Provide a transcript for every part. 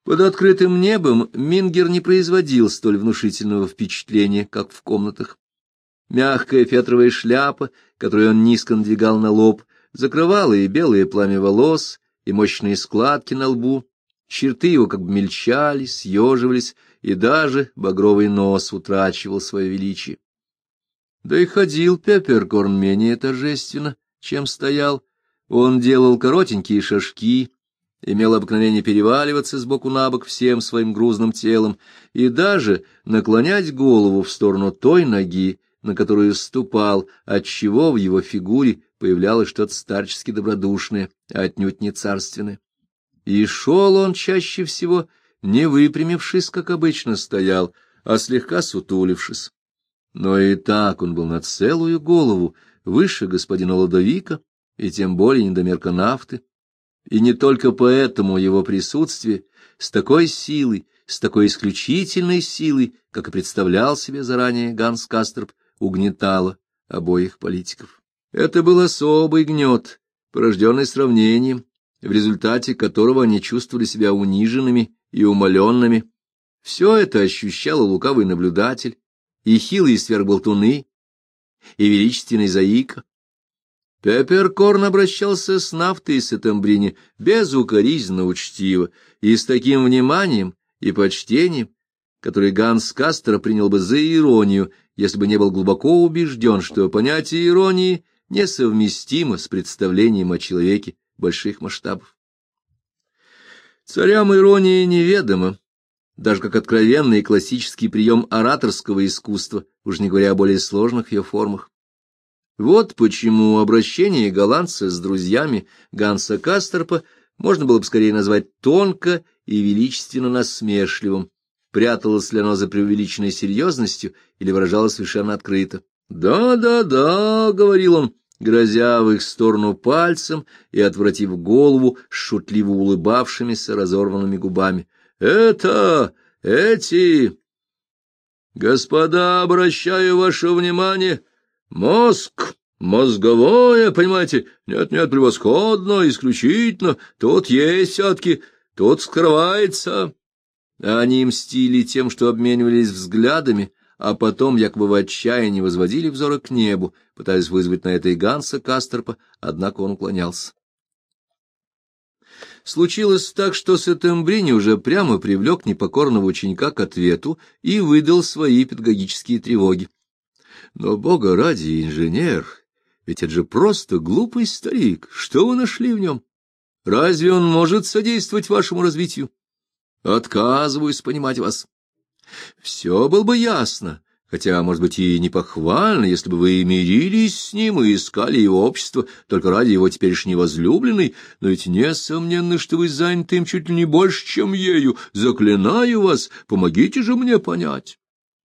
Под открытым небом Мингер не производил столь внушительного впечатления, как в комнатах. Мягкая фетровая шляпа, которую он низко надвигал на лоб, закрывала и белое пламя волос, и мощные складки на лбу. Черты его как бы мельчали, съеживались, и даже багровый нос утрачивал свое величие. Да и ходил Пепперкорн менее торжественно, чем стоял. Он делал коротенькие шажки, имел обыкновение переваливаться с боку на бок всем своим грузным телом и даже наклонять голову в сторону той ноги, на которую ступал, отчего в его фигуре появлялось что-то старчески добродушное, отнюдь не царственное. И шел он чаще всего, не выпрямившись, как обычно стоял, а слегка сутулившись. Но и так он был на целую голову выше господина Лодовика, и тем более недомерка нафты. И не только поэтому его присутствие с такой силой, с такой исключительной силой, как и представлял себе заранее Ганс Касторп, угнетало обоих политиков. Это был особый гнет, порожденный сравнением, в результате которого они чувствовали себя униженными и умаленными. Все это ощущал лукавый наблюдатель, и хилые сверхболтуны, и величественный заика. Пепперкорн обращался с нафтой и с Сеттембрини безукоризненно учтиво и с таким вниманием и почтением, который Ганс Кастер принял бы за иронию, если бы не был глубоко убежден, что понятие иронии несовместимо с представлением о человеке больших масштабов. Царям ирония неведома, даже как откровенный и классический прием ораторского искусства, уж не говоря о более сложных ее формах. Вот почему обращение голландца с друзьями Ганса Касторпа можно было бы скорее назвать тонко и величественно насмешливым, пряталось ли оно за преувеличенной серьезностью или выражалось совершенно открыто. «Да», — говорил он, грозя в их сторону пальцем и отвратив голову с шутливо улыбавшимися разорванными губами. «Эти... Господа, обращаю ваше внимание, мозговое, понимаете? Нет, превосходно, исключительно, тут есть все-таки, тут скрывается». Они мстили тем, что обменивались взглядами, а потом, якобы в отчаянии, возводили взоры к небу, пытаясь вызвать на это и Ганса Касторпа, однако он уклонялся. Случилось так, что Сеттембрини уже прямо привлек непокорного ученика к ответу и выдал свои педагогические тревоги. «Но, бога ради, инженер, ведь это же просто глупый старик. Что вы нашли в нем? Разве он может содействовать вашему развитию? Отказываюсь понимать вас. Все было бы ясно, хотя, может быть, и не похвально, если бы вы мирились с ним и искали его общество только ради его теперешней возлюбленной, но ведь несомненно, что вы заняты им чуть ли не больше, чем ею. Заклинаю вас, помогите же мне понять».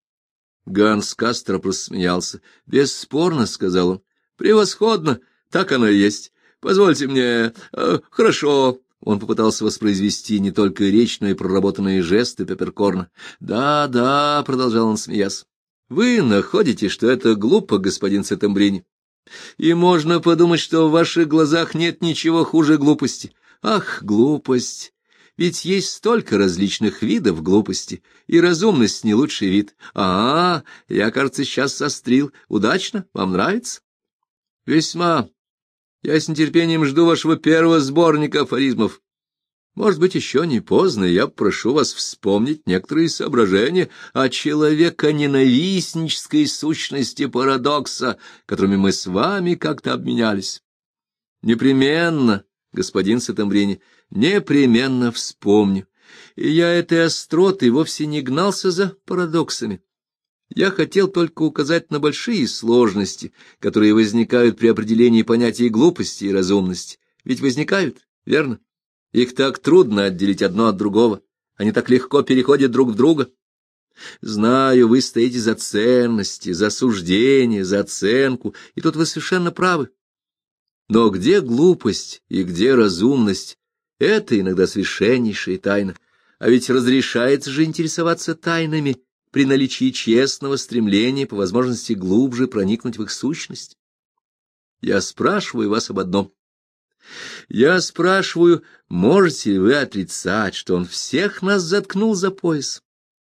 Ганс Кастер рассмеялся. «Бесспорно», — сказал он. «Превосходно, так оно и есть. Позвольте мне... Хорошо». Он попытался воспроизвести не только речь, но и проработанные жесты Пепперкорна. «Да», — продолжал он, смеясь, — «вы находите, что это глупо, господин Сеттембрини. И можно подумать, что в ваших глазах нет ничего хуже глупости. Ах, глупость! Ведь есть столько различных видов глупости, и разумность не лучший вид. Я, кажется, сейчас сострил. Удачно? Вам нравится?» «Весьма. Я с нетерпением жду вашего первого сборника афоризмов. Может быть, еще не поздно, я прошу вас вспомнить некоторые соображения о человеконенавистнической сущности парадокса, которыми мы с вами как-то обменялись. Непременно, господин Сеттембрини, непременно вспомню. И я этой остротой вовсе не гнался за парадоксами. Я хотел только указать на большие сложности, которые возникают при определении понятий глупости и разумности. Ведь возникают, верно? Их так трудно отделить одно от другого. Они так легко переходят друг в друга. Знаю, вы стоите за ценности, за суждение, за оценку, и тут вы совершенно правы. Но где глупость и где разумность? Это иногда совершеннейшая тайна. А ведь разрешается же интересоваться тайнами при наличии честного стремления по возможности глубже проникнуть в их сущность. Я спрашиваю вас об одном. Я спрашиваю, можете ли вы отрицать, что он всех нас заткнул за пояс?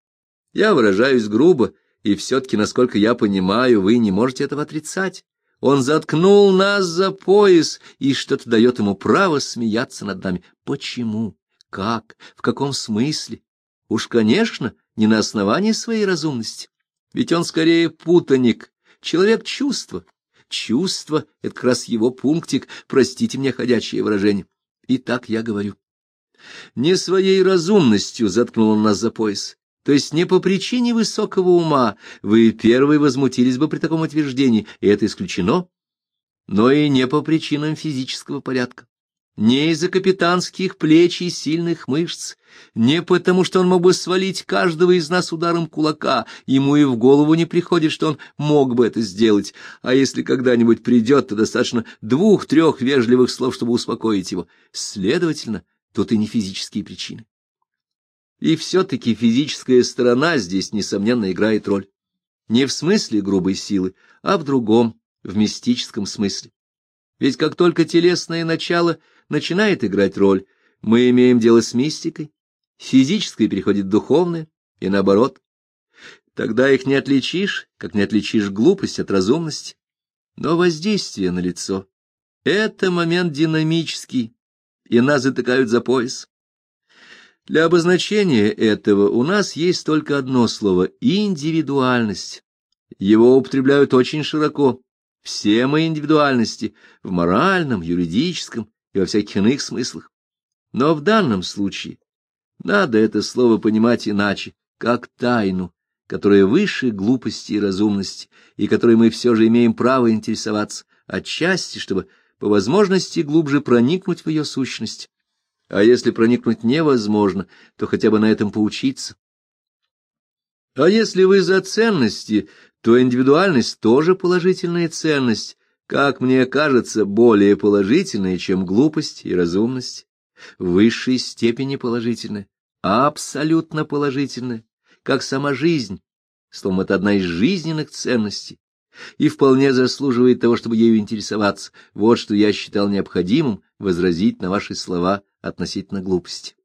Я выражаюсь грубо, и все-таки, насколько я понимаю, вы не можете этого отрицать. Он заткнул нас за пояс, и что-то дает ему право смеяться над нами. Почему? Как? В каком смысле? Уж, конечно, не на основании своей разумности. Ведь он скорее путаник, человек чувства. Чувство — это как раз его пунктик, простите мне ходячее выражение. И так я говорю. Не своей разумностью заткнул он нас за пояс. То есть не по причине высокого ума, вы первые возмутились бы при таком утверждении, и это исключено, но и не по причинам физического порядка, не из-за капитанских плеч и сильных мышц, не потому, что он мог бы свалить каждого из нас ударом кулака, ему и в голову не приходит, что он мог бы это сделать, а если когда-нибудь придет, то достаточно 2-3 вежливых слов, чтобы успокоить его. Следовательно, тут и не физические причины. И все-таки физическая сторона здесь, несомненно, играет роль. Не в смысле грубой силы, а в другом, в мистическом смысле. Ведь как только телесное начало начинает играть роль, мы имеем дело с мистикой, физическое переходит в духовное, и наоборот. Тогда их не отличишь, как не отличишь глупость от разумности. Но воздействие налицо. Это момент динамический, и нас затыкают за пояс. Для обозначения этого у нас есть только одно слово — индивидуальность. Его употребляют очень широко. Все мы индивидуальности в моральном, юридическом и во всяких иных смыслах. Но в данном случае надо это слово понимать иначе, как тайну, которая выше глупости и разумности, и которой мы все же имеем право интересоваться, отчасти, чтобы по возможности глубже проникнуть в ее сущность. А если проникнуть невозможно, то хотя бы на этом поучиться. А если вы за ценности, то индивидуальность тоже положительная ценность, как мне кажется, более положительная, чем глупость и разумность, в высшей степени положительная, абсолютно положительная, как сама жизнь, словом, это одна из жизненных ценностей, и вполне заслуживает того, чтобы ею интересоваться. Вот что я считал необходимым возразить на ваши слова относительно глупости.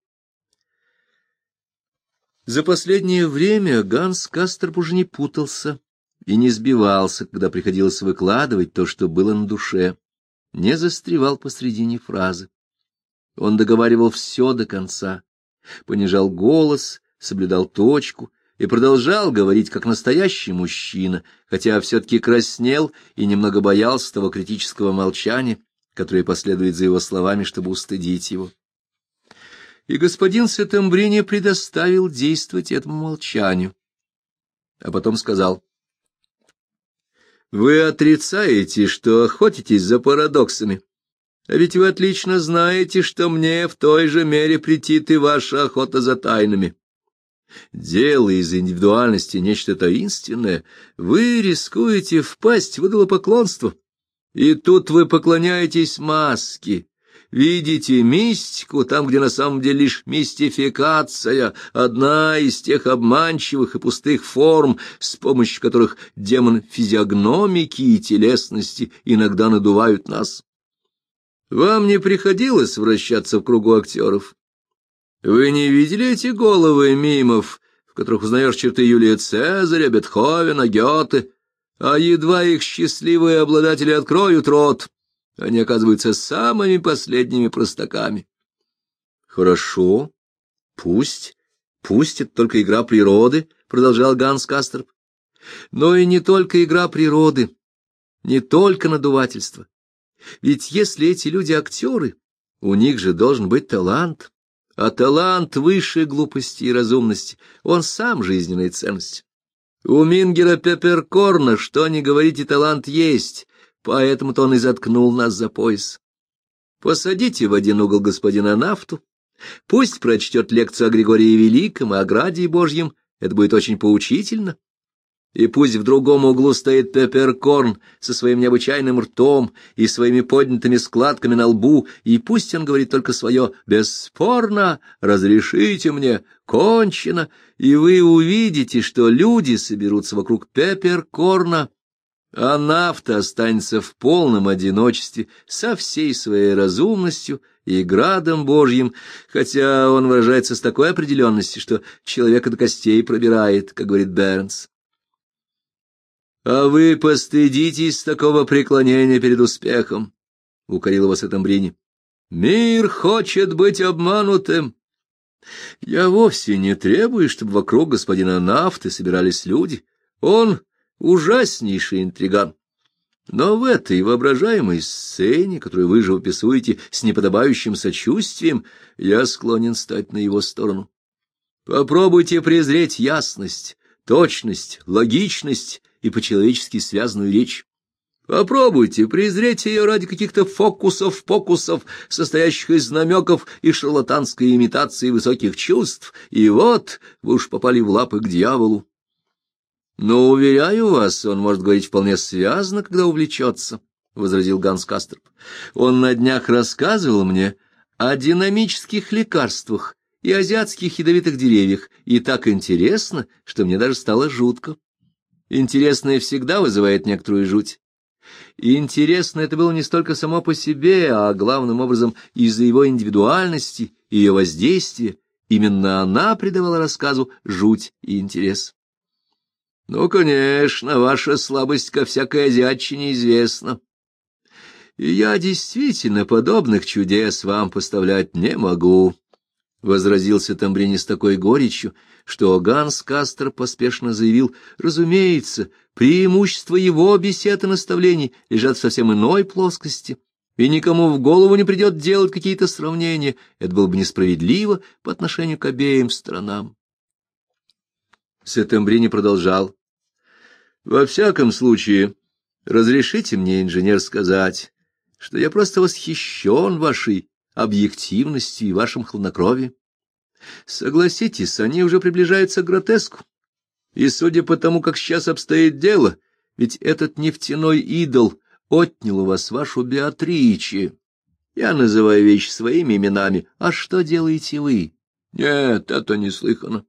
За последнее время Ганс Касторп уже не путался и не сбивался, когда приходилось выкладывать то, что было на душе, не застревал посредине фразы. Он договаривал все до конца, понижал голос, соблюдал точку и продолжал говорить как настоящий мужчина, хотя все-таки краснел и немного боялся того критического молчания, которое последует за его словами, чтобы устыдить его. И господин Сеттембрини предоставил действовать этому молчанию, а потом сказал: «Вы отрицаете, что охотитесь за парадоксами, а ведь вы отлично знаете, что мне в той же мере претит и ваша охота за тайнами. Дело из индивидуальности нечто таинственное, вы рискуете впасть в идолопоклонство. И тут вы поклоняетесь маске, видите мистику там, где на самом деле лишь мистификация, одна из тех обманчивых и пустых форм, с помощью которых демон физиогномики и телесности иногда надувают нас. Вам не приходилось вращаться в кругу актеров? Вы не видели эти головы мимов, в которых узнаешь черты Юлия Цезаря, Бетховена, Гёте? А едва их счастливые обладатели откроют рот, они оказываются самыми последними простаками. Хорошо, пусть это только игра природы, продолжал Ганс Касторп. Но и не только игра природы, не только надувательство. Ведь если эти люди актеры, у них же должен быть талант, а талант выше глупости и разумности, он сам жизненная ценность. У Мингера Пепперкорна, что ни говорите, талант есть, поэтому-то он и заткнул нас за пояс. Посадите в один угол господина Нафту, пусть прочтет лекцию о Григории Великом и о Граде Божьем, это будет очень поучительно. И пусть в другом углу стоит Пепперкорн со своим необычайным ртом и своими поднятыми складками на лбу, и пусть он говорит только свое «бесспорно», «разрешите мне», «кончено», и вы увидите, что люди соберутся вокруг Пепперкорна, а Нафта останется в полном одиночестве со всей своей разумностью и градом Божьим, хотя он выражается с такой определенностью, что человека до костей пробирает, как говорит Бернс. «А вы постыдитесь такого преклонения перед успехом», — укорил его Сеттембрини. «Мир хочет быть обманутым. Я вовсе не требую, чтобы вокруг господина Нафты собирались люди. Он ужаснейший интриган. Но в этой воображаемой сцене, которую вы живописуете с неподобающим сочувствием, я склонен стать на его сторону. Попробуйте презреть ясность, точность, логичность и по-человечески связанную речь. Попробуйте презреть ее ради каких-то фокусов, состоящих из намеков и шарлатанской имитации высоких чувств, и вот вы уж попали в лапы к дьяволу. Но, уверяю вас, он может говорить вполне связно, когда увлечется, — возразил Ганс Касторп. Он на днях рассказывал мне о динамических лекарствах и азиатских ядовитых деревьях, и так интересно, что мне даже стало жутко. Интересное всегда вызывает некоторую жуть. И интересно это было не столько само по себе, а главным образом из-за его индивидуальности и ее воздействия. Именно она придавала рассказу жуть и интерес. Ну, конечно, ваша слабость ко всякой азиатчине известна. И я действительно подобных чудес вам поставлять не могу, — возразил Сеттембрини с такой горечью, что Ганс Кастер поспешно заявил: разумеется, преимущества его бесед и наставлений лежат в совсем иной плоскости, и никому в голову не придет делать какие-то сравнения, это было бы несправедливо по отношению к обеим сторонам. Сеттембрини продолжал: во всяком случае, разрешите мне, инженер, сказать, что я просто восхищен вашей объективностью и вашим хладнокровием. Согласитесь, они уже приближаются к гротеску. И судя по тому, как сейчас обстоит дело, ведь этот нефтяной идол отнял у вас вашу Беатриче. Я называю вещи своими именами. А что делаете вы? Нет, это неслыханно.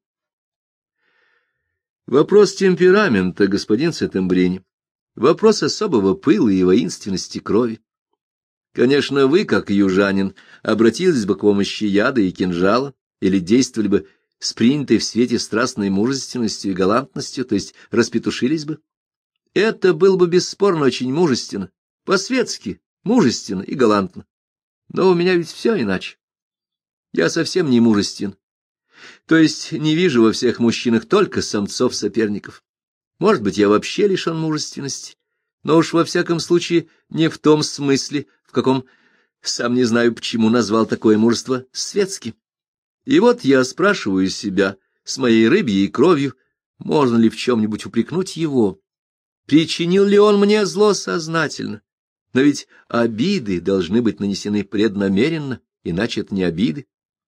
Вопрос темперамента, господин Сеттембрини, вопрос особого пыла и воинственности крови. Конечно, вы, как южанин, обратились бы к помощи яда и кинжала, или действовали бы с принятой в свете страстной мужественностью и галантностью, то есть распетушились бы. Это было бы бесспорно очень мужественно, по-светски, мужественно и галантно. Но у меня ведь все иначе. Я совсем не мужествен. То есть не вижу во всех мужчинах только самцов-соперников. Может быть, я вообще лишен мужественности, но уж во всяком случае не в том смысле, в каком, сам не знаю почему, назвал такое мужество светским. И вот я спрашиваю себя с моей рыбьей кровью, можно ли в чем-нибудь упрекнуть его, причинил ли он мне зло сознательно. Но ведь обиды должны быть нанесены преднамеренно, иначе это не обиды.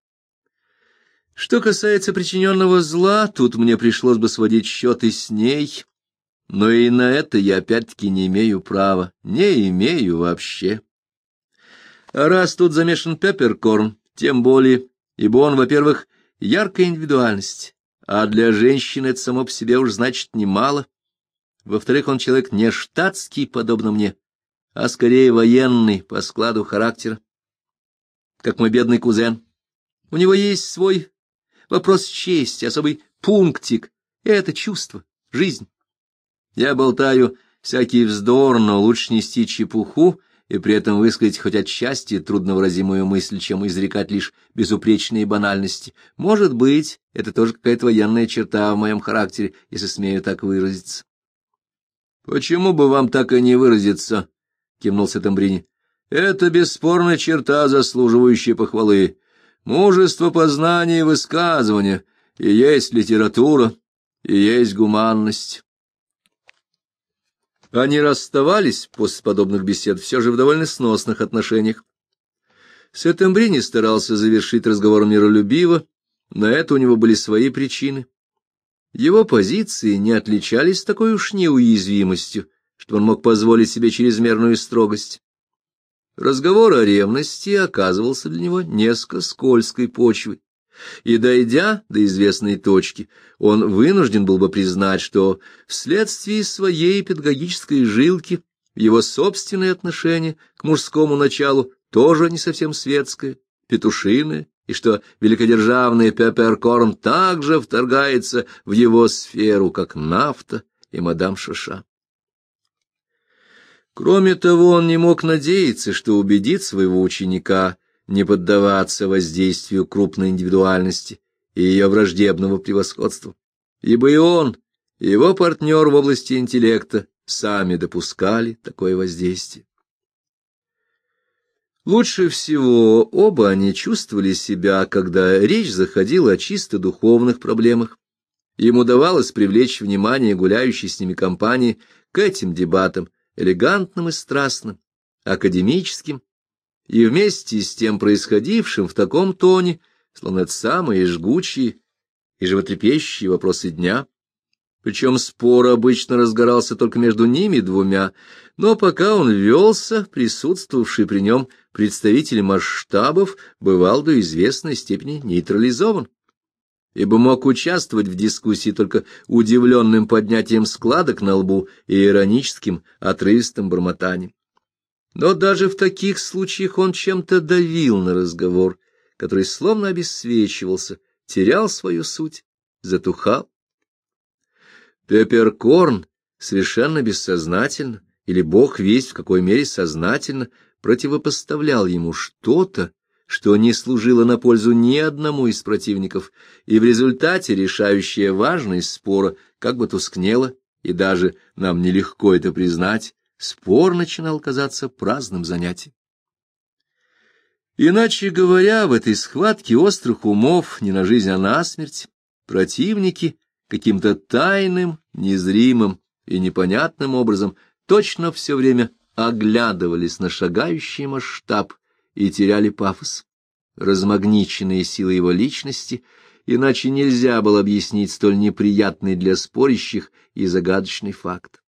Что касается причиненного зла, тут мне пришлось бы сводить счеты с ней, но и на это я опять-таки не имею права, не имею вообще. А раз тут замешан Пепперкорн, тем более, ибо он, во-первых, яркая индивидуальность, а для женщины это само по себе уж значит немало. Во-вторых, он человек не штатский, подобно мне, а скорее военный по складу характера, как мой бедный кузен. У него есть свой вопрос чести, особый пунктик — это чувство, жизнь. Я болтаю всякий вздор, но лучше нести чепуху и при этом высказать хоть отчасти трудновыразимую мысль, чем изрекать лишь безупречные банальности. Может быть, это тоже какая-то военная черта в моем характере, если смею так выразиться. — Почему бы вам так и не выразиться? — кивнул Сеттембрини. — Это бесспорно черта, заслуживающая похвалы. Мужество познания и высказывания, и есть литература, и есть гуманность. Они расставались после подобных бесед все же в довольно сносных отношениях. Сеттембрини старался завершить разговор миролюбиво, на это у него были свои причины. Его позиции не отличались такой уж неуязвимостью, что он мог позволить себе чрезмерную строгость. Разговор о ревности оказывался для него несколько скользкой почвой, И, дойдя до известной точки, он вынужден был бы признать, что вследствие своей педагогической жилки его собственное отношение к мужскому началу тоже не совсем светское, петушиное, и что великодержавный Пепперкорн также вторгается в его сферу, как Нафта и мадам Шоша. Кроме того, он не мог надеяться, что убедит своего ученика не поддаваться воздействию крупной индивидуальности и ее враждебного превосходства, ибо и он, и его партнер в области интеллекта сами допускали такое воздействие. Лучше всего оба они чувствовали себя, когда речь заходила о чисто духовных проблемах. Им удавалось привлечь внимание гуляющей с ними компании к этим дебатам, элегантным и страстным, академическим, и вместе с тем происходившим в таком тоне, словно это самые жгучие и животрепещущие вопросы дня. Причем спор обычно разгорался только между ними двумя, но пока он велся, присутствовавший при нем представитель масштабов бывал до известной степени нейтрализован, ибо мог участвовать в дискуссии только удивленным поднятием складок на лбу и ироническим отрывистым бормотанием. Но даже в таких случаях он чем-то давил на разговор, который словно обесцвечивался, терял свою суть, затухал. Пепперкорн совершенно бессознательно, или бог весть в какой мере сознательно, противопоставлял ему что-то, что не служило на пользу ни одному из противников, и в результате решающая важность спора как бы тускнела, и даже, нам нелегко это признать, спор начинал казаться праздным занятием. Иначе говоря, в этой схватке острых умов не на жизнь, а на смерть противники каким-то тайным, незримым и непонятным образом точно все время оглядывались на шагающий масштаб и теряли пафос, размагниченные силой его личности, иначе нельзя было объяснить столь неприятный для спорящих и загадочный факт.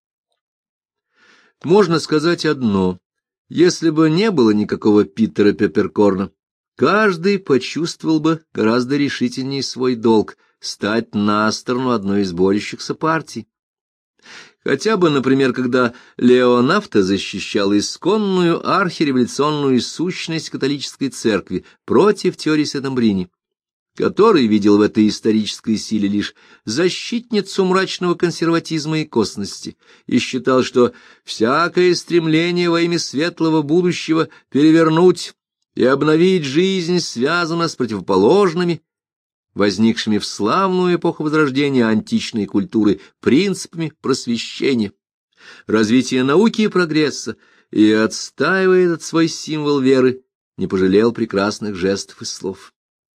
Можно сказать одно: если бы не было никакого Питера Пепперкорна, каждый почувствовал бы гораздо решительнее свой долг стать на сторону одной из борющихся партий. Хотя бы, например, когда Леонавта защищал исконную архиреволюционную сущность католической церкви против теории Сеттембрини, который видел в этой исторической силе лишь защитницу мрачного консерватизма и косности, и считал, что всякое стремление во имя светлого будущего перевернуть и обновить жизнь связано с противоположными, возникшими в славную эпоху Возрождения античной культуры принципами просвещения, развития науки и прогресса, и, отстаивая этот свой символ веры, не пожалел прекрасных жестов и слов.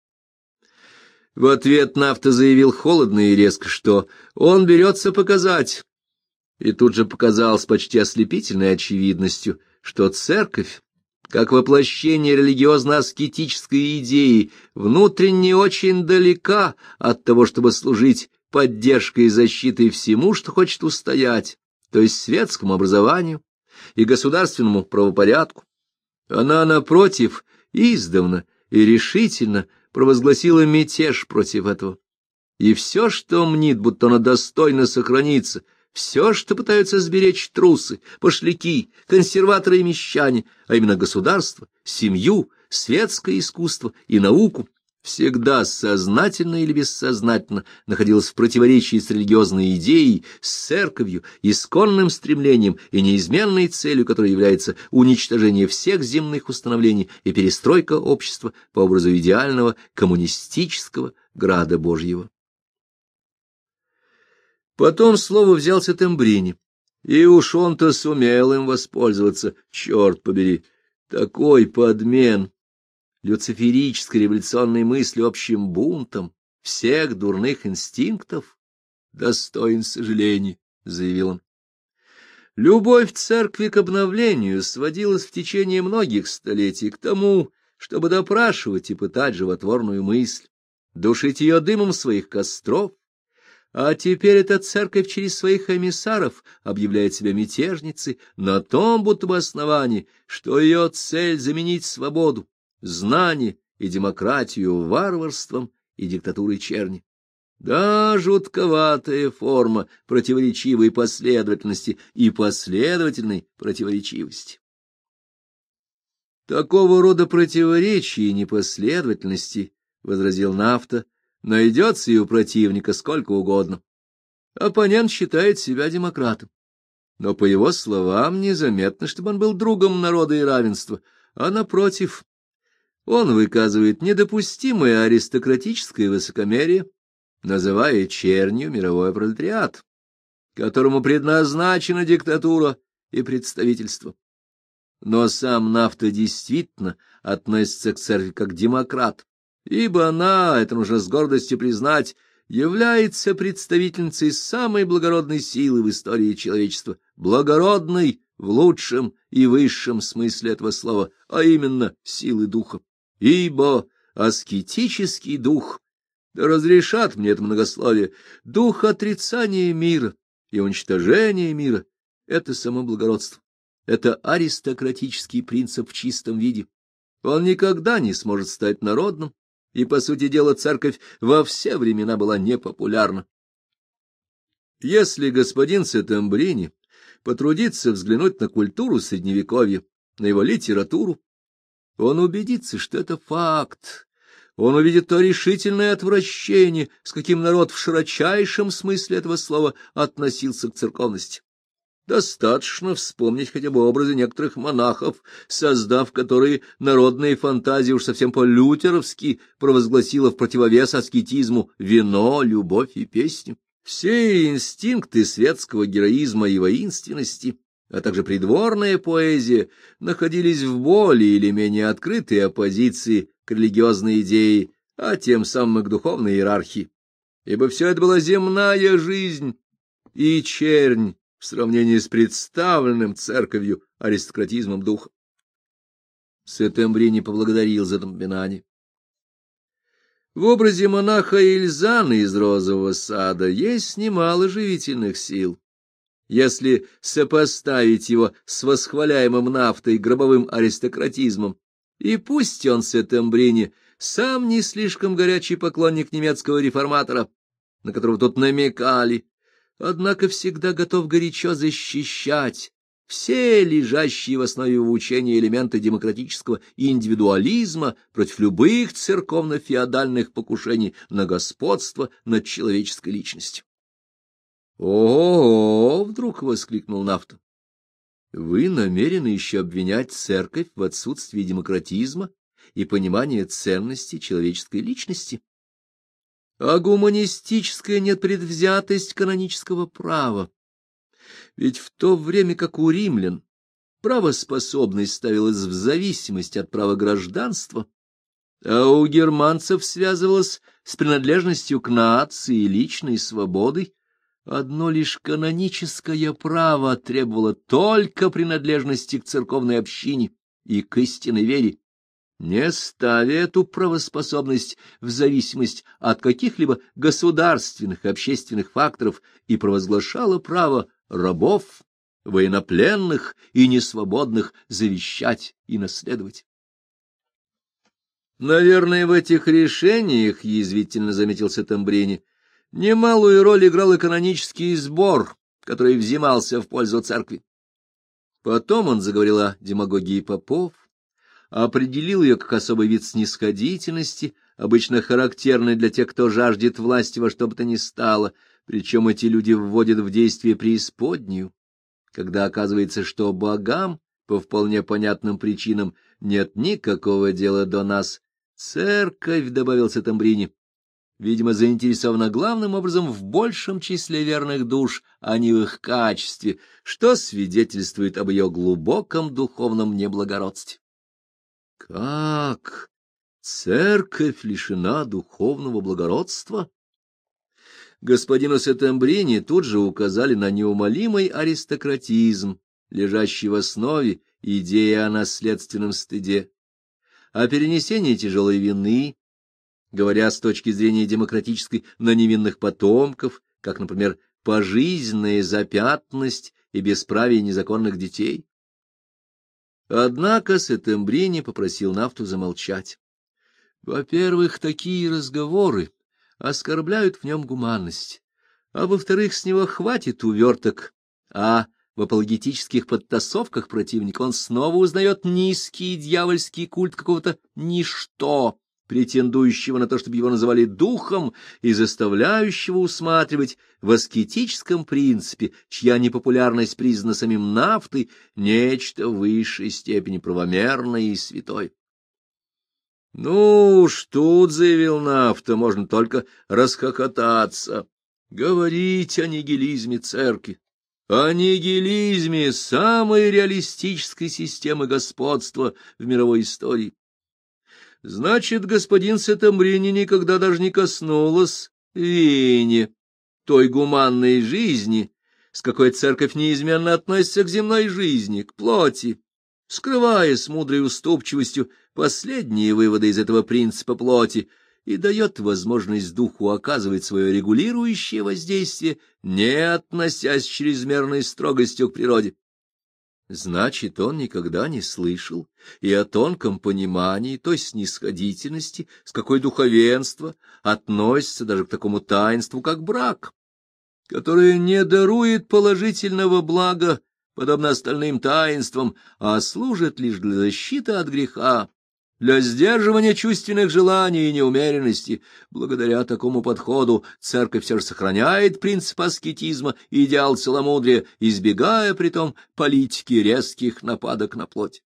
В ответ Нафта заявил холодно и резко, что он берется показать, и тут же показал с почти ослепительной очевидностью, что церковь, как воплощение религиозно-аскетической идеи, внутренне очень далека от того, чтобы служить поддержкой и защитой всему, что хочет устоять, то есть светскому образованию и государственному правопорядку. Она, напротив, издавна и решительно провозгласила мятеж против этого. И все, что мнит, будто оно достойно сохраниться, все, что пытаются сберечь трусы, пошляки, консерваторы и мещане, а именно государство, семью, светское искусство и науку, всегда сознательно или бессознательно находилось в противоречии с религиозной идеей, с церковью, исконным стремлением и неизменной целью, которой является уничтожение всех земных установлений и перестройка общества по образу идеального коммунистического града Божьего. Потом слово взял Сеттембрини, и уж он-то сумел им воспользоваться, черт побери, такой подмен люциферической революционной мысли общим бунтом всех дурных инстинктов достоин сожаления, — заявил он. Любовь церкви к обновлению сводилась в течение многих столетий к тому, чтобы допрашивать и пытать животворную мысль, душить ее дымом своих костров, а теперь эта церковь через своих эмиссаров объявляет себя мятежницей на том будто бы основании, что ее цель — заменить свободу, знание и демократию варварством и диктатурой черни. Да, жутковатая форма противоречивой последовательности и последовательной противоречивости. Такого рода противоречий и непоследовательности, — возразил Нафта, — найдется и у противника сколько угодно. Оппонент считает себя демократом. Но, по его словам, незаметно, чтобы он был другом народа и равенства, а, напротив, он выказывает недопустимое аристократическое высокомерие, называя чернью мировой пролетариат, которому предназначена диктатура и представительство. Но сам Нафта действительно относится к церкви как демократ, ибо она, это нужно с гордостью признать, является представительницей самой благородной силы в истории человечества, благородной в лучшем и высшем смысле этого слова, а именно силы духа. Ибо аскетический дух, да разрешат мне это многословие, дух отрицания мира и уничтожения мира — это само благородство. Это аристократический принцип в чистом виде. Он никогда не сможет стать народным, и, по сути дела, церковь во все времена была непопулярна. Если господин Сеттембрини потрудится взглянуть на культуру Средневековья, на его литературу, он убедится, что это факт. Он увидит то решительное отвращение, с каким народ в широчайшем смысле этого слова относился к церковности. Достаточно вспомнить хотя бы образы некоторых монахов, создав которые народные фантазии уж совсем по-лютеровски провозгласила в противовес аскетизму вино, любовь и песню. Все инстинкты светского героизма и воинственности, а также придворная поэзия, находились в более или менее открытой оппозиции к религиозной идее, а тем самым и к духовной иерархии. Ибо все это была земная жизнь и чернь в сравнении с представленным церковью аристократизмом духа. Сеттембрини поблагодарил за напоминание. В образе монаха Ильзана из «Розового сада» есть немало живительных сил. Если сопоставить его с восхваляемым Нафтой гробовым аристократизмом, и пусть он, Сеттембрини, сам не слишком горячий поклонник немецкого реформатора, на которого тут намекали, однако всегда готов горячо защищать все лежащие в основе его учения элементы демократического индивидуализма против любых церковно-феодальных покушений на господство над человеческой личностью. «О-о-о!» — вдруг воскликнул Нафта. «Вы намерены еще обвинять церковь в отсутствии демократизма и понимания ценности человеческой личности? А гуманистическая непредвзятость канонического права? Ведь в то время как у римлян правоспособность ставилась в зависимости от права гражданства, а у германцев связывалась с принадлежностью к нации и личной свободой, одно лишь каноническое право требовало только принадлежности к церковной общине и к истинной вере, не ставя эту правоспособность в зависимость от каких-либо государственных и общественных факторов, и провозглашала право рабов, военнопленных и несвободных завещать и наследовать. Наверное, в этих решениях, язвительно заметил Сеттембрини, немалую роль играл и канонический сбор, который взимался в пользу церкви. Потом он заговорил о демагогии попов, определил ее как особый вид снисходительности, обычно характерный для тех, кто жаждет власти во что бы то ни стало, причем эти люди вводят в действие преисподнюю, когда оказывается, что богам, по вполне понятным причинам, нет никакого дела до нас. Церковь, — добавил Сеттембрини, — видимо, заинтересована главным образом в большем числе верных душ, а не в их качестве, что свидетельствует об ее глубоком духовном неблагородстве. Как? Церковь лишена духовного благородства? Господину Сеттембрини тут же указали на неумолимый аристократизм, лежащий в основе идеи о наследственном стыде, о перенесении тяжелой вины, говоря с точки зрения демократической, на невинных потомков, как, например, пожизненная запятнанность и бесправие незаконных детей. Однако Сеттембрини попросил Нафту замолчать. Во-первых, такие разговоры оскорбляют в нем гуманность, а во-вторых, с него хватит уверток, а в апологетических подтасовках противника он снова узнает низкий дьявольский культ какого-то ничто, претендующего на то, чтобы его называли духом и заставляющего усматривать в аскетическом принципе, чья непопулярность признана самим Нафтой, нечто в высшей степени правомерное и святое. Ну уж тут, — заявил Нафта, — можно только расхохотаться, говорить о нигилизме церкви, о нигилизме самой реалистической системы господства в мировой истории. Значит, господин Сеттембрини никогда даже не коснулась веяния той гуманной жизни, с какой церковь неизменно относится к земной жизни, к плоти, скрывая с мудрой уступчивостью последние выводы из этого принципа плоти, и дает возможность духу оказывать свое регулирующее воздействие, не относясь с чрезмерной строгостью к природе. Значит, он никогда не слышал и о тонком понимании той снисходительности, с какой духовенство относится даже к такому таинству, как брак, которое не дарует положительного блага, подобно остальным таинствам, а служит лишь для защиты от греха, для сдерживания чувственных желаний и неумеренности. Благодаря такому подходу церковь все же сохраняет принцип аскетизма и идеал целомудрия, избегая притом политики резких нападок на плоть.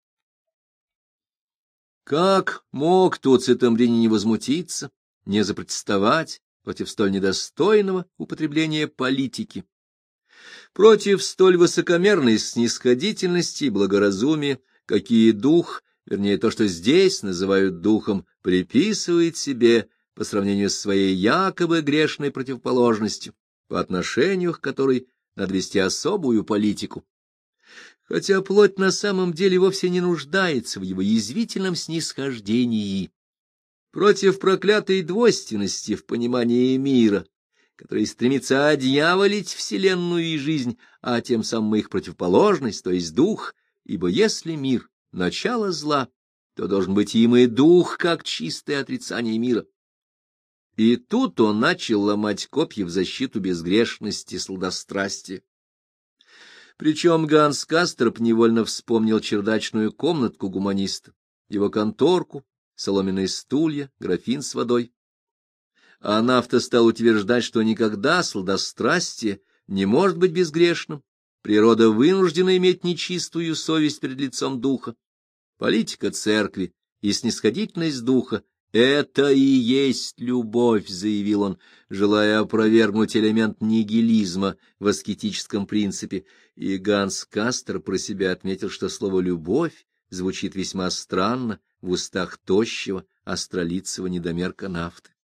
Как мог тут Сеттембрини не возмутиться, не запротестовать против столь недостойного употребления политики, против столь высокомерной снисходительности и благоразумия, какие дух, вернее, то, что здесь называют духом, приписывает себе по сравнению с своей якобы грешной противоположностью, по отношению к которой надо вести особую политику, хотя плоть на самом деле вовсе не нуждается в его язвительном снисхождении, против проклятой двойственности в понимании мира, который стремится одьяволить вселенную и жизнь, а тем самым их противоположность, то есть дух, ибо если мир — начало зла, то должен быть им и дух, как чистое отрицание мира. И тут он начал ломать копья в защиту безгрешности сладострастия. Причем Ганс Касторп невольно вспомнил чердачную комнатку гуманиста, его конторку, соломенные стулья, графин с водой. А Нафта стал утверждать, что никогда сладострастие не может быть безгрешным, природа вынуждена иметь нечистую совесть перед лицом духа. Политика церкви и снисходительность духа — это и есть любовь, — заявил он, желая опровергнуть элемент нигилизма в аскетическом принципе, и Ганс Кастер про себя отметил, что слово «любовь» звучит весьма странно в устах тощего, остролицего недомерка Нафты.